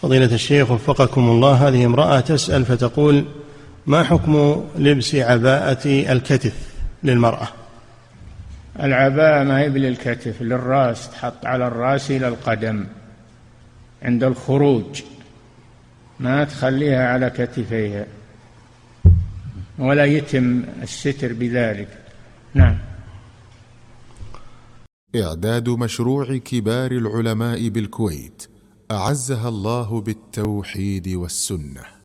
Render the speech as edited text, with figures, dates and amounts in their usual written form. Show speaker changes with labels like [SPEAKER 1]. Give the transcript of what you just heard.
[SPEAKER 1] فضيلة الشيخ وفقكم الله، هذه امرأة تسأل فتقول: ما حكم لبس عباءة الكتف للمرأة؟
[SPEAKER 2] العباءة ما هي للكتف، للرأس، تحط على الرأس إلى القدم عند الخروج، ما تخليها على كتفيها، ولا يتم الستر بذلك. نعم.
[SPEAKER 3] إعداد مشروع كبار العلماء بالكويت أعزها الله بالتوحيد والسنة.